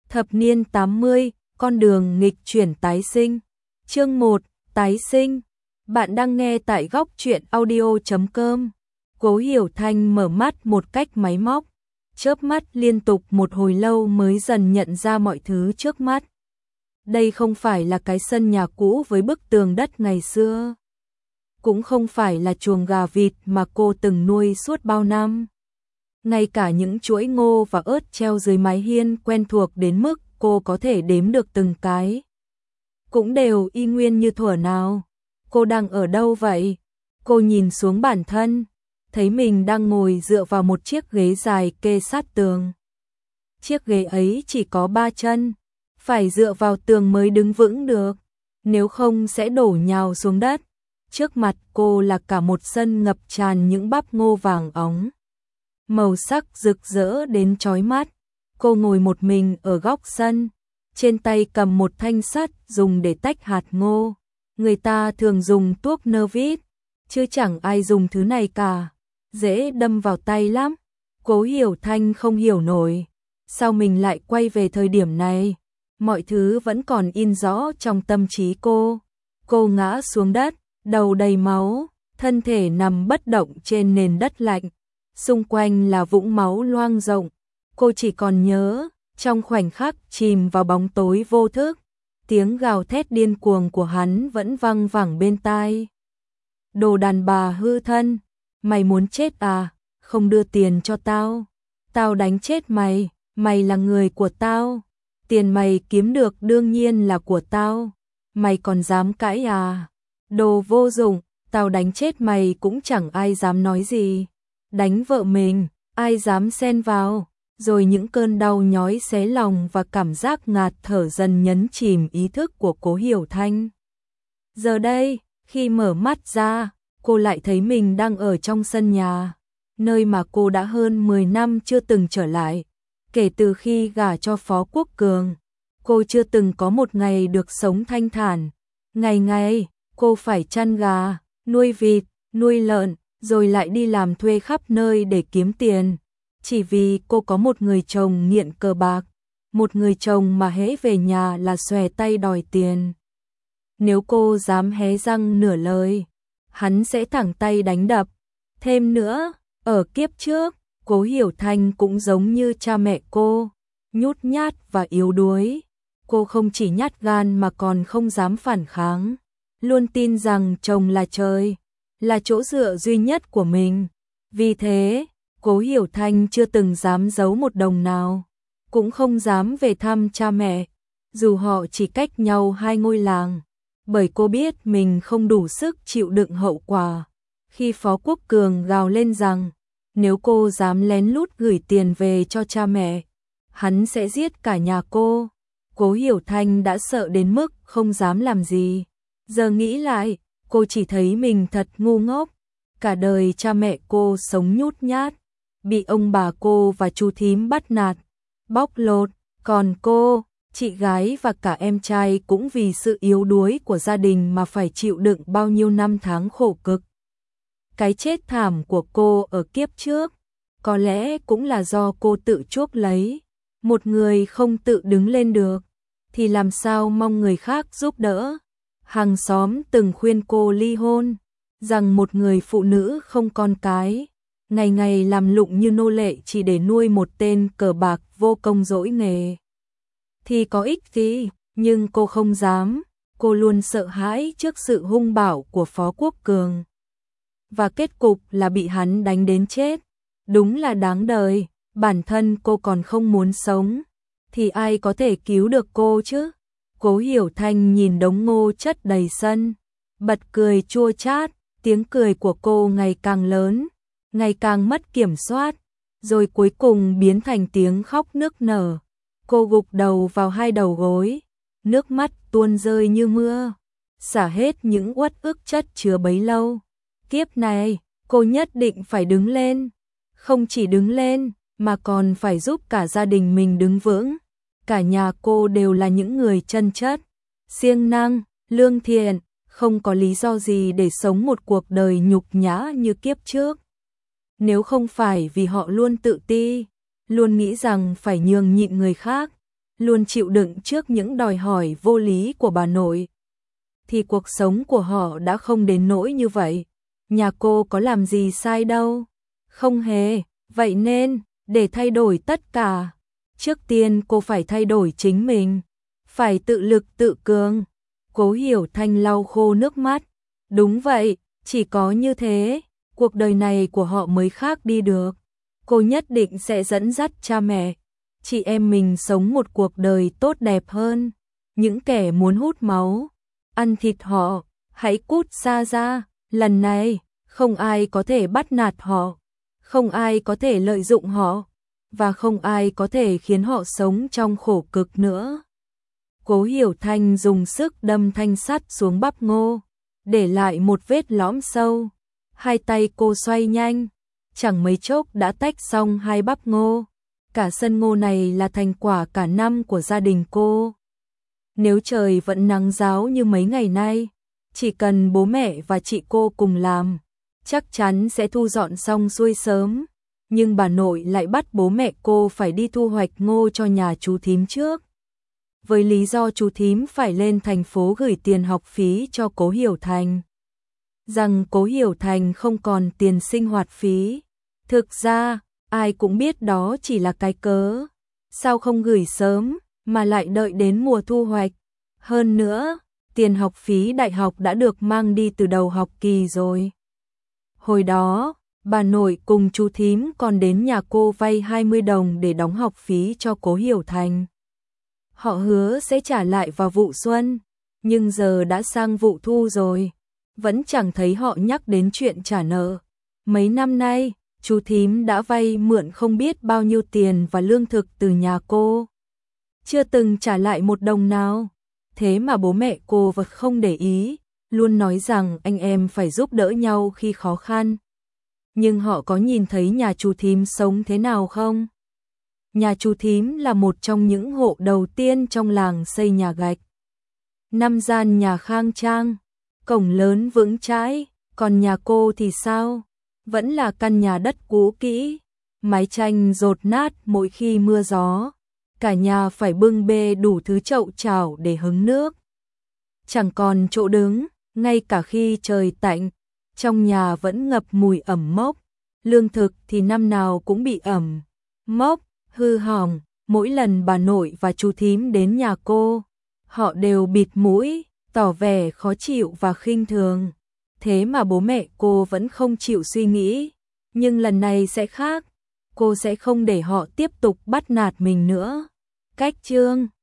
Thập niên 80, con đường nghịch chuyển tái sinh. Chương 1, tái sinh. Bạn đang nghe tại góc truyện audio.com. Cố Hiểu Thanh mở mắt một cách máy móc, chớp mắt liên tục một hồi lâu mới dần nhận ra mọi thứ trước mắt. Đây không phải là cái sân nhà cũ với bức tường đất ngày xưa, cũng không phải là chuồng gà vịt mà cô từng nuôi suốt bao năm. Ngay cả những chuỗi ngô và ớt treo dưới mái hiên quen thuộc đến mức cô có thể đếm được từng cái, cũng đều y nguyên như thuở nào. Cô đang ở đâu vậy? Cô nhìn xuống bản thân, thấy mình đang ngồi dựa vào một chiếc ghế dài kê sát tường. Chiếc ghế ấy chỉ có 3 chân, phải dựa vào tường mới đứng vững được, nếu không sẽ đổ nhào xuống đất. Trước mặt cô là cả một sân ngập tràn những bắp ngô vàng óng, màu sắc rực rỡ đến chói mắt. Cô ngồi một mình ở góc sân, trên tay cầm một thanh sắt dùng để tách hạt ngô. Người ta thường dùng tuốc nơ vít, chứ chẳng ai dùng thứ này cả, dễ đâm vào tay lắm. Cố Hiểu Thanh không hiểu nổi, sao mình lại quay về thời điểm này. Mọi thứ vẫn còn in rõ trong tâm trí cô. Cô ngã xuống đất, đầu đầy máu, thân thể nằm bất động trên nền đất lạnh. Xung quanh là vũng máu loang rộng. Cô chỉ còn nhớ, trong khoảnh khắc chìm vào bóng tối vô thức, tiếng gào thét điên cuồng của hắn vẫn văng vẳng bên tai. Đồ đàn bà hư thân, mày muốn chết à? Không đưa tiền cho tao, tao đánh chết mày, mày là người của tao. Tiền mày kiếm được đương nhiên là của tao, mày còn dám cãi à? Đồ vô dụng, tao đánh chết mày cũng chẳng ai dám nói gì. Đánh vợ mình, ai dám xen vào? Rồi những cơn đau nhói xé lòng và cảm giác ngạt thở dần nhấn chìm ý thức của Cố Hiểu Thanh. Giờ đây, khi mở mắt ra, cô lại thấy mình đang ở trong sân nhà, nơi mà cô đã hơn 10 năm chưa từng trở lại. Kể từ khi gả cho Phó Quốc Cường, cô chưa từng có một ngày được sống thanh thản. Ngày ngày, cô phải chăn gà, nuôi vịt, nuôi lợn, rồi lại đi làm thuê khắp nơi để kiếm tiền. Chỉ vì cô có một người chồng nghiện cờ bạc, một người chồng mà hễ về nhà là xòe tay đòi tiền. Nếu cô dám hé răng nửa lời, hắn sẽ thẳng tay đánh đập. Thêm nữa, ở kiếp trước, Cố Hiểu Thanh cũng giống như cha mẹ cô, nhút nhát và yếu đuối. Cô không chỉ nhát gan mà còn không dám phản kháng, luôn tin rằng chồng là trời, là chỗ dựa duy nhất của mình. Vì thế, Cố Hiểu Thanh chưa từng dám giấu một đồng nào, cũng không dám về thăm cha mẹ, dù họ chỉ cách nhau 2 ngôi làng, bởi cô biết mình không đủ sức chịu đựng hậu quả. Khi Phó Quốc Cường gào lên rằng, nếu cô dám lén lút gửi tiền về cho cha mẹ, hắn sẽ giết cả nhà cô, Cố Hiểu Thanh đã sợ đến mức không dám làm gì. Giờ nghĩ lại, cô chỉ thấy mình thật ngu ngốc. Cả đời cha mẹ cô sống nhút nhát, bị ông bà cô và chú thím bắt nạt, bóc lột, còn cô, chị gái và cả em trai cũng vì sự yếu đuối của gia đình mà phải chịu đựng bao nhiêu năm tháng khổ cực. Cái chết thảm của cô ở kiếp trước, có lẽ cũng là do cô tự chuốc lấy. Một người không tự đứng lên được, thì làm sao mong người khác giúp đỡ. Hàng xóm từng khuyên cô ly hôn, rằng một người phụ nữ không con cái, ngày ngày làm lụng như nô lệ chỉ để nuôi một tên cờ bạc vô công dỗi nghề, thì có ích gì. Nhưng cô không dám, cô luôn sợ hãi trước sự hung bạo của Phó Quốc Cường. Và kết cục là bị hắn đánh đến chết. Đúng là đáng đời, bản thân cô còn không muốn sống, thì ai có thể cứu được cô chứ? Cố Hiểu Thanh nhìn đống ngô chất đầy sân, bật cười chua chát, tiếng cười của cô ngày càng lớn, ngày càng mất kiểm soát, rồi cuối cùng biến thành tiếng khóc nức nở. Cô gục đầu vào 2 đầu gối, nước mắt tuôn rơi như mưa, xả hết những uất ức chất chứa bấy lâu. Kiếp này, cô nhất định phải đứng lên, không chỉ đứng lên, mà còn phải giúp cả gia đình mình đứng vững. Cả nhà cô đều là những người chân chất, siêng năng, lương thiện, không có lý do gì để sống một cuộc đời nhục nhã như kiếp trước. Nếu không phải vì họ luôn tự ti, luôn nghĩ rằng phải nhường nhịn người khác, luôn chịu đựng trước những đòi hỏi vô lý của bà nội, thì cuộc sống của họ đã không đến nỗi như vậy. Nhà cô có làm gì sai đâu. Không hề, vậy nên, để thay đổi tất cả, trước tiên cô phải thay đổi chính mình, phải tự lực tự cường. Cố Hiểu Thanh lau khô nước mắt. Đúng vậy, chỉ có như thế, cuộc đời này của họ mới khác đi được. Cô nhất định sẽ dẫn dắt cha mẹ, chị em mình sống một cuộc đời tốt đẹp hơn. Những kẻ muốn hút máu, ăn thịt họ, hãy cút xa ra. Lần này, không ai có thể bắt nạt họ, không ai có thể lợi dụng họ, và không ai có thể khiến họ sống trong khổ cực nữa. Cố Hiểu Thanh dùng sức đâm thanh sắt xuống bắp ngô, để lại một vết lõm sâu. Hai tay cô xoay nhanh, chẳng mấy chốc đã tách xong hai bắp ngô. Cả sân ngô này là thành quả cả năm của gia đình cô. Nếu trời vẫn nắng ráo như mấy ngày nay, chỉ cần bố mẹ và chị cô cùng làm, chắc chắn sẽ thu dọn xong xuôi sớm. Nhưng bà nội lại bắt bố mẹ cô phải đi thu hoạch ngô cho nhà chú thím trước, với lý do chú thím phải lên thành phố gửi tiền học phí cho Cố Hiểu Thành, rằng Cố Hiểu Thành không còn tiền sinh hoạt phí. Thực ra, ai cũng biết đó chỉ là cái cớ. Sao không gửi sớm, mà lại đợi đến mùa thu hoạch? Hơn nữa, tiền học phí đại học đã được mang đi từ đầu học kỳ rồi. Hồi đó, bà nội cùng chú thím còn đến nhà cô vay 20 đồng để đóng học phí cho Cố Hiểu Thành. Họ hứa sẽ trả lại vào vụ xuân, nhưng giờ đã sang vụ thu rồi, vẫn chẳng thấy họ nhắc đến chuyện trả nợ. Mấy năm nay, chú thím đã vay mượn không biết bao nhiêu tiền và lương thực từ nhà cô, chưa từng trả lại một đồng nào. Thế mà bố mẹ cô vẫn không để ý, luôn nói rằng anh em phải giúp đỡ nhau khi khó khăn. Nhưng họ có nhìn thấy nhà chú thím sống thế nào không? Nhà chú thím là một trong những hộ đầu tiên trong làng xây nhà gạch. 5 gian nhà khang trang, cổng lớn vững chãi, còn nhà cô thì sao? Vẫn là căn nhà đất cũ kỹ, mái tranh dột nát mỗi khi mưa gió. Cả nhà phải bưng bê đủ thứ chậu chảo để hứng nước. Chẳng còn chỗ đứng, ngay cả khi trời tạnh, trong nhà vẫn ngập mùi ẩm mốc. Lương thực thì năm nào cũng bị ẩm mốc, hư hỏng. Mỗi lần bà nội và chú thím đến nhà cô, họ đều bịt mũi, tỏ vẻ khó chịu và khinh thường. Thế mà bố mẹ cô vẫn không chịu suy nghĩ. Nhưng lần này sẽ khác, cô sẽ không để họ tiếp tục bắt nạt mình nữa. Cách chương